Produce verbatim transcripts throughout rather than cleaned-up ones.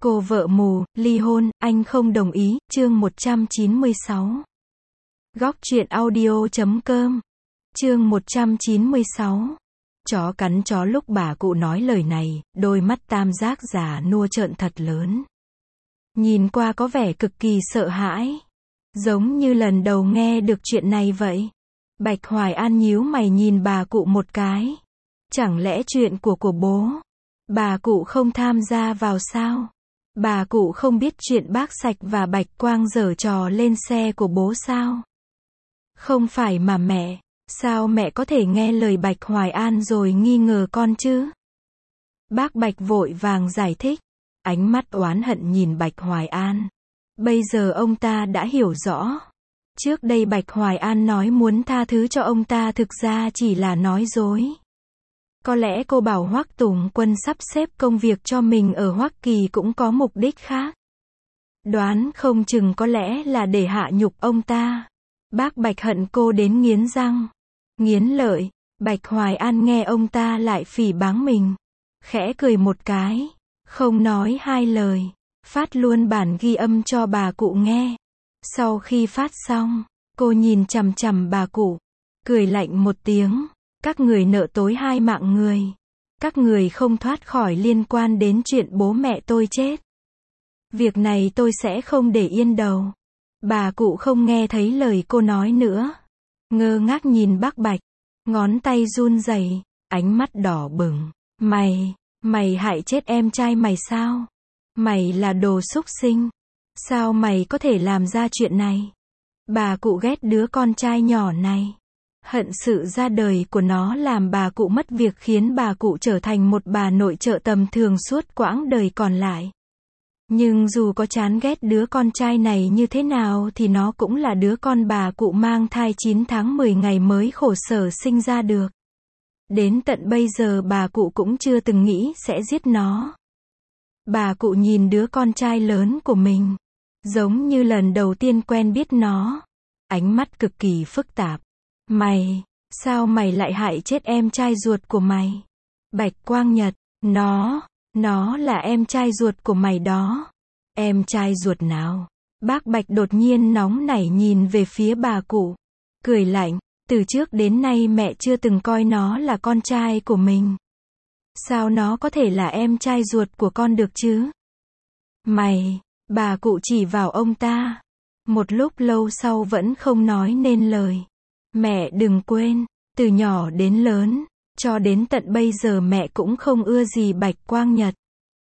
Cô vợ mù, ly hôn, anh không đồng ý, chương một trăm chín mươi sáu. Góc truyện audio chấm com. Chương một trăm chín mươi sáu. Chó cắn chó. Lúc bà cụ nói lời này, đôi mắt tam giác già nua trợn thật lớn. Nhìn qua có vẻ cực kỳ sợ hãi. Giống như lần đầu nghe được chuyện này vậy. Bạch Hoài An nhíu mày nhìn bà cụ một cái. Chẳng lẽ chuyện của của bố, bà cụ không tham gia vào sao? Bà cụ không biết chuyện bác Sạch và Bạch Quang giở trò lên xe của bố sao? Không phải mà mẹ, sao mẹ có thể nghe lời Bạch Hoài An rồi nghi ngờ con chứ? Bác Bạch vội vàng giải thích, ánh mắt oán hận nhìn Bạch Hoài An. Bây giờ ông ta đã hiểu rõ. Trước đây Bạch Hoài An nói muốn tha thứ cho ông ta thực ra chỉ là nói dối. Có lẽ cô bảo Hoắc Tùng Quân sắp xếp công việc cho mình ở Hoắc Kỳ cũng có mục đích khác. Đoán không chừng có lẽ là để hạ nhục ông ta. Bác Bạch hận cô đến nghiến răng, nghiến lợi. Bạch Hoài An nghe ông ta lại phỉ báng mình, khẽ cười một cái, không nói hai lời, phát luôn bản ghi âm cho bà cụ nghe. Sau khi phát xong, cô nhìn chằm chằm bà cụ, cười lạnh một tiếng. Các người nợ tối hai mạng người. Các người không thoát khỏi liên quan đến chuyện bố mẹ tôi chết. Việc này tôi sẽ không để yên đâu. Bà cụ không nghe thấy lời cô nói nữa. Ngơ ngác nhìn bác Bạch. Ngón tay run rẩy, ánh mắt đỏ bừng. Mày, mày hại chết em trai mày sao? Mày là đồ súc sinh. Sao mày có thể làm ra chuyện này? Bà cụ ghét đứa con trai nhỏ này. Hận sự ra đời của nó làm bà cụ mất việc, khiến bà cụ trở thành một bà nội trợ tầm thường suốt quãng đời còn lại. Nhưng dù có chán ghét đứa con trai này như thế nào thì nó cũng là đứa con bà cụ mang thai chín tháng mười ngày mới khổ sở sinh ra được. Đến tận bây giờ bà cụ cũng chưa từng nghĩ sẽ giết nó. Bà cụ nhìn đứa con trai lớn của mình, giống như lần đầu tiên quen biết nó. Ánh mắt cực kỳ phức tạp. Mày, sao mày lại hại chết em trai ruột của mày? Bạch Quang Nhật, nó, nó là em trai ruột của mày đó. Em trai ruột nào? Bác Bạch đột nhiên nóng nảy nhìn về phía bà cụ, cười lạnh, từ trước đến nay mẹ chưa từng coi nó là con trai của mình. Sao nó có thể là em trai ruột của con được chứ? Mày, bà cụ chỉ vào ông ta. Một lúc lâu sau vẫn không nói nên lời. Mẹ đừng quên, từ nhỏ đến lớn, cho đến tận bây giờ mẹ cũng không ưa gì Bạch Quang Nhật.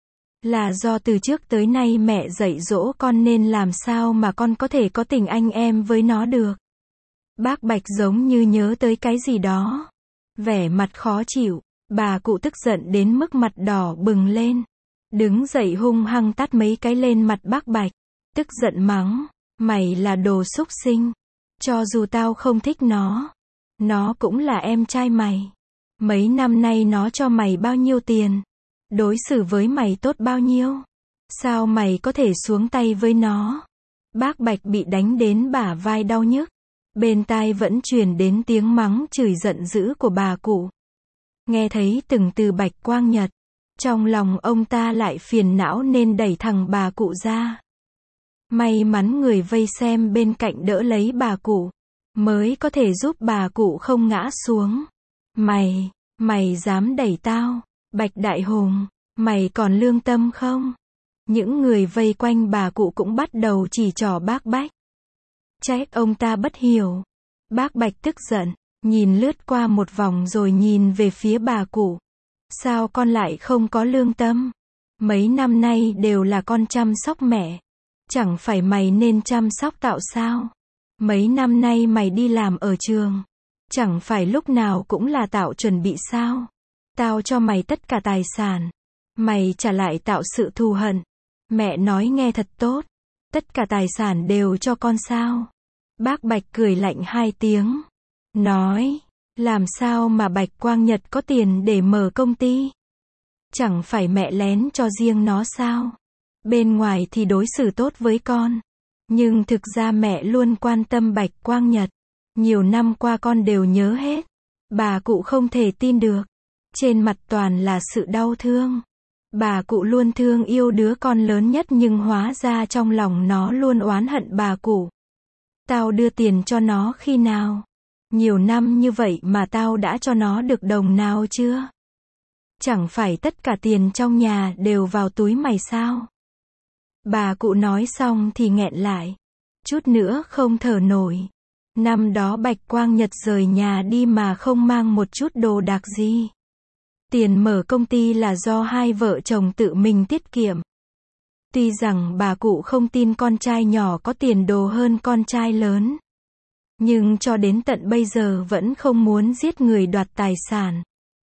Là do từ trước tới nay mẹ dạy dỗ con nên làm sao mà con có thể có tình anh em với nó được. Bác Bạch giống như nhớ tới cái gì đó. Vẻ mặt khó chịu, bà cụ tức giận đến mức mặt đỏ bừng lên. Đứng dậy hung hăng tát mấy cái lên mặt bác Bạch. Tức giận mắng, mày là đồ súc sinh. Cho dù tao không thích nó, nó cũng là em trai mày. Mấy năm nay nó cho mày bao nhiêu tiền? Đối xử với mày tốt bao nhiêu? Sao mày có thể xuống tay với nó? Bác Bạch bị đánh đến bả vai đau nhức. Bên tai vẫn truyền đến tiếng mắng chửi giận dữ của bà cụ. Nghe thấy từng từ Bạch Quang Nhật, trong lòng ông ta lại phiền não nên đẩy thẳng bà cụ ra. May mắn người vây xem bên cạnh đỡ lấy bà cụ, mới có thể giúp bà cụ không ngã xuống. Mày, mày dám đẩy tao? Bạch Đại Hùng, mày còn lương tâm không? Những người vây quanh bà cụ cũng bắt đầu chỉ trỏ bác Bạch. Trách ông ta bất hiểu. Bác Bạch tức giận, nhìn lướt qua một vòng rồi nhìn về phía bà cụ. Sao con lại không có lương tâm? Mấy năm nay đều là con chăm sóc mẹ. Chẳng phải mày nên chăm sóc Tạo sao? Mấy năm nay mày đi làm ở trường, chẳng phải lúc nào cũng là Tạo chuẩn bị sao? Tao cho mày tất cả tài sản, mày trả lại Tạo sự thù hận. Mẹ nói nghe thật tốt, tất cả tài sản đều cho con sao? Bác Bạch cười lạnh hai tiếng, nói, làm sao mà Bạch Quang Nhật có tiền để mở công ty? Chẳng phải mẹ lén cho riêng nó sao? Bên ngoài thì đối xử tốt với con, nhưng thực ra mẹ luôn quan tâm Bạch Quang Nhật. Nhiều năm qua con đều nhớ hết. Bà cụ không thể tin được. Trên mặt toàn là sự đau thương. Bà cụ luôn thương yêu đứa con lớn nhất nhưng hóa ra trong lòng nó luôn oán hận bà cụ. Tao đưa tiền cho nó khi nào? Nhiều năm như vậy mà tao đã cho nó được đồng nào chưa? Chẳng phải tất cả tiền trong nhà đều vào túi mày sao? Bà cụ nói xong thì nghẹn lại. Chút nữa không thở nổi. Năm đó Bạch Quang Nhật rời nhà đi mà không mang một chút đồ đạc gì. Tiền mở công ty là do hai vợ chồng tự mình tiết kiệm. Tuy rằng bà cụ không tin con trai nhỏ có tiền đồ hơn con trai lớn. Nhưng cho đến tận bây giờ vẫn không muốn giết người đoạt tài sản.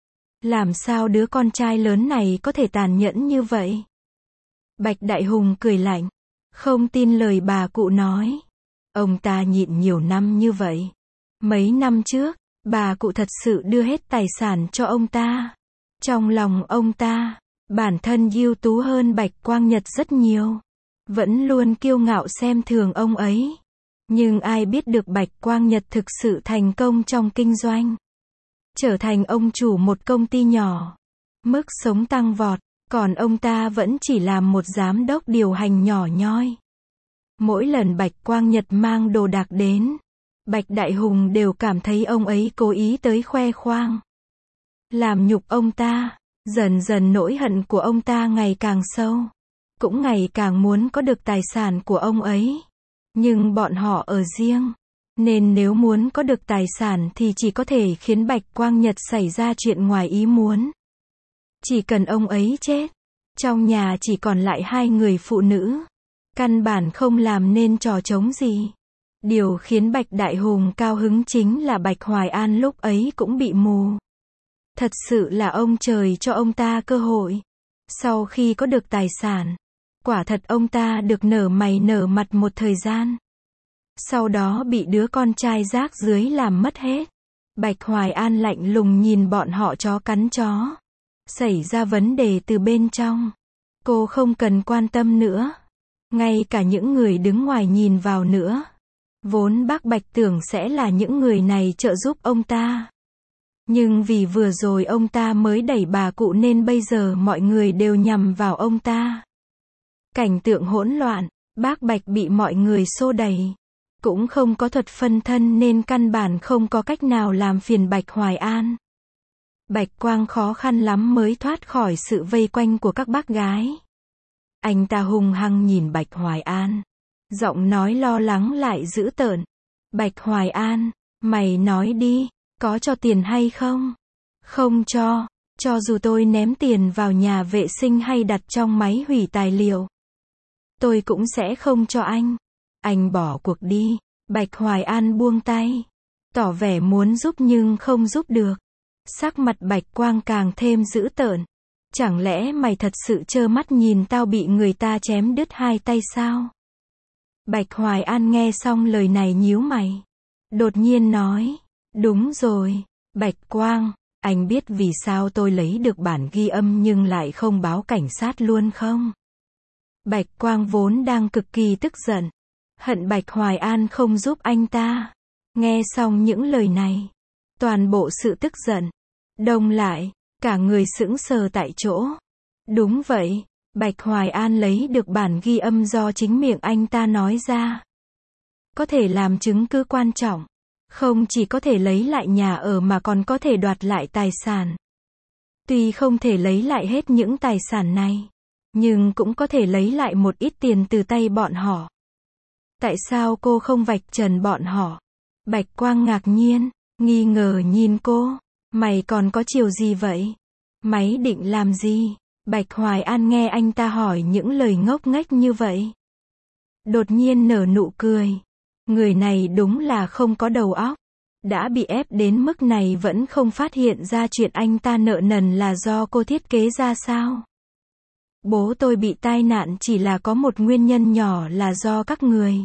Làm sao đứa con trai lớn này có thể tàn nhẫn như vậy? Bạch Đại Hùng cười lạnh. Không tin lời bà cụ nói. Ông ta nhịn nhiều năm như vậy. Mấy năm trước, bà cụ thật sự đưa hết tài sản cho ông ta. Trong lòng ông ta, bản thân ưu tú hơn Bạch Quang Nhật rất nhiều. Vẫn luôn kiêu ngạo xem thường ông ấy. Nhưng ai biết được Bạch Quang Nhật thực sự thành công trong kinh doanh. Trở thành ông chủ một công ty nhỏ. Mức sống tăng vọt, còn ông ta vẫn chỉ làm một giám đốc điều hành nhỏ nhoi. Mỗi lần Bạch Quang Nhật mang đồ đạc đến, Bạch Đại Hùng đều cảm thấy ông ấy cố ý tới khoe khoang. Làm nhục ông ta, dần dần nỗi hận của ông ta ngày càng sâu. Cũng ngày càng muốn có được tài sản của ông ấy. Nhưng bọn họ ở riêng. Nên nếu muốn có được tài sản thì chỉ có thể khiến Bạch Quang Nhật xảy ra chuyện ngoài ý muốn. Chỉ cần ông ấy chết, trong nhà chỉ còn lại hai người phụ nữ. Căn bản không làm nên trò trống gì. Điều khiến Bạch Đại Hùng cao hứng chính là Bạch Hoài An lúc ấy cũng bị mù. Thật sự là ông trời cho ông ta cơ hội. Sau khi có được tài sản, quả thật ông ta được nở mày nở mặt một thời gian. Sau đó bị đứa con trai rác dưới làm mất hết. Bạch Hoài An lạnh lùng nhìn bọn họ chó cắn chó. Xảy ra vấn đề từ bên trong. Cô không cần quan tâm nữa. Ngay cả những người đứng ngoài nhìn vào nữa. Vốn bác Bạch tưởng sẽ là những người này trợ giúp ông ta. Nhưng vì vừa rồi ông ta mới đẩy bà cụ nên bây giờ mọi người đều nhằm vào ông ta. Cảnh tượng hỗn loạn, bác Bạch bị mọi người xô đẩy. Cũng không có thuật phân thân nên căn bản không có cách nào làm phiền Bạch Hoài An. Bạch Quang khó khăn lắm mới thoát khỏi sự vây quanh của các bác gái. Anh ta hung hăng nhìn Bạch Hoài An. Giọng nói lo lắng lại dữ tợn. Bạch Hoài An, mày nói đi, có cho tiền hay không? Không cho, cho dù tôi ném tiền vào nhà vệ sinh hay đặt trong máy hủy tài liệu. Tôi cũng sẽ không cho anh. Anh bỏ cuộc đi. Bạch Hoài An buông tay. Tỏ vẻ muốn giúp nhưng không giúp được. Sắc mặt Bạch Quang càng thêm dữ tợn. Chẳng lẽ mày thật sự trơ mắt nhìn tao bị người ta chém đứt hai tay sao? Bạch Hoài An nghe xong lời này nhíu mày. Đột nhiên nói. Đúng rồi, Bạch Quang, anh biết vì sao tôi lấy được bản ghi âm nhưng lại không báo cảnh sát luôn không? Bạch Quang vốn đang cực kỳ tức giận. Hận Bạch Hoài An không giúp anh ta. Nghe xong những lời này. Toàn bộ sự tức giận. Đông lại. Cả người sững sờ tại chỗ. Đúng vậy. Bạch Hoài An lấy được bản ghi âm do chính miệng anh ta nói ra. Có thể làm chứng cứ quan trọng. Không chỉ có thể lấy lại nhà ở mà còn có thể đoạt lại tài sản. Tuy không thể lấy lại hết những tài sản này. Nhưng cũng có thể lấy lại một ít tiền từ tay bọn họ. Tại sao cô không vạch trần bọn họ? Bạch Quang ngạc nhiên, nghi ngờ nhìn cô. Mày còn có chiều gì vậy? Mày định làm gì? Bạch Hoài An nghe anh ta hỏi những lời ngốc nghếch như vậy. Đột nhiên nở nụ cười. Người này đúng là không có đầu óc. Đã bị ép đến mức này vẫn không phát hiện ra chuyện anh ta nợ nần là do cô thiết kế ra sao? Bố tôi bị tai nạn chỉ là có một nguyên nhân nhỏ là do các người.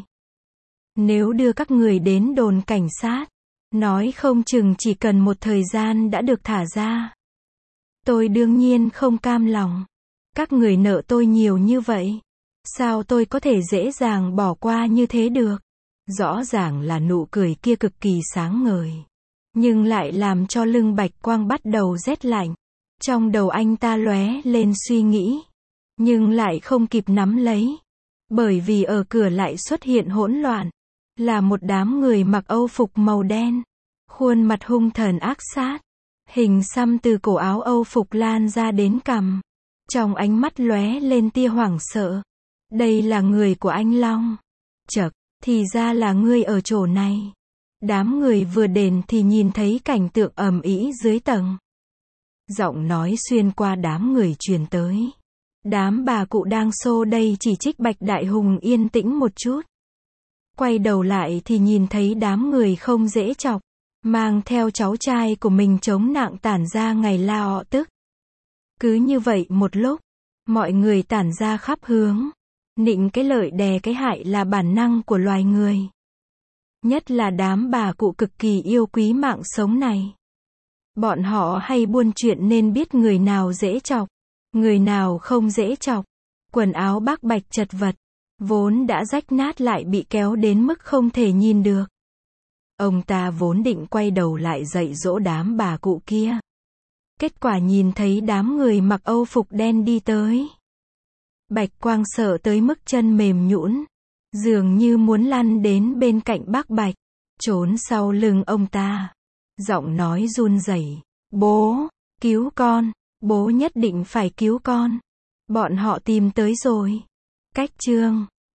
Nếu đưa các người đến đồn cảnh sát, nói không chừng chỉ cần một thời gian đã được thả ra. Tôi đương nhiên không cam lòng. Các người nợ tôi nhiều như vậy. Sao tôi có thể dễ dàng bỏ qua như thế được? Rõ ràng là nụ cười kia cực kỳ sáng ngời. Nhưng lại làm cho lưng Bạch Quang bắt đầu rét lạnh. Trong đầu anh ta lóe lên suy nghĩ, nhưng lại không kịp nắm lấy. Bởi vì ở cửa lại xuất hiện hỗn loạn. Là một đám người mặc âu phục màu đen. Khuôn mặt hung thần ác sát. Hình xăm từ cổ áo âu phục lan ra đến cằm. Trong ánh mắt lóe lên tia hoảng sợ. Đây là người của anh Long. Chậc, thì ra là ngươi ở chỗ này. Đám người vừa đến thì nhìn thấy cảnh tượng ầm ĩ dưới tầng. Giọng nói xuyên qua đám người truyền tới. Đám bà cụ đang xô đây chỉ trích Bạch Đại Hùng yên tĩnh một chút. Quay đầu lại thì nhìn thấy đám người không dễ chọc. Mang theo cháu trai của mình chống nặng tản ra ngày la ọ tức. Cứ như vậy một lúc, mọi người tản ra khắp hướng. Nịnh cái lợi đè cái hại là bản năng của loài người. Nhất là đám bà cụ cực kỳ yêu quý mạng sống này. Bọn họ hay buôn chuyện nên biết người nào dễ chọc, người nào không dễ chọc. Quần áo bác Bạch chật vật, vốn đã rách nát lại bị kéo đến mức không thể nhìn được. Ông ta vốn định quay đầu lại dạy dỗ đám bà cụ kia. Kết quả nhìn thấy đám người mặc âu phục đen đi tới. Bạch Quang sợ tới mức chân mềm nhũn, dường như muốn lăn đến bên cạnh bác Bạch, trốn sau lưng ông ta. Giọng nói run rẩy, bố, cứu con, bố nhất định phải cứu con. Bọn họ tìm tới rồi. Cách chương